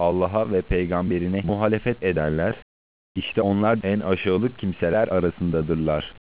Allah'a ve peygamberine muhalefet ederler, İşte onlar en aşağılık kimseler arasındadırlar.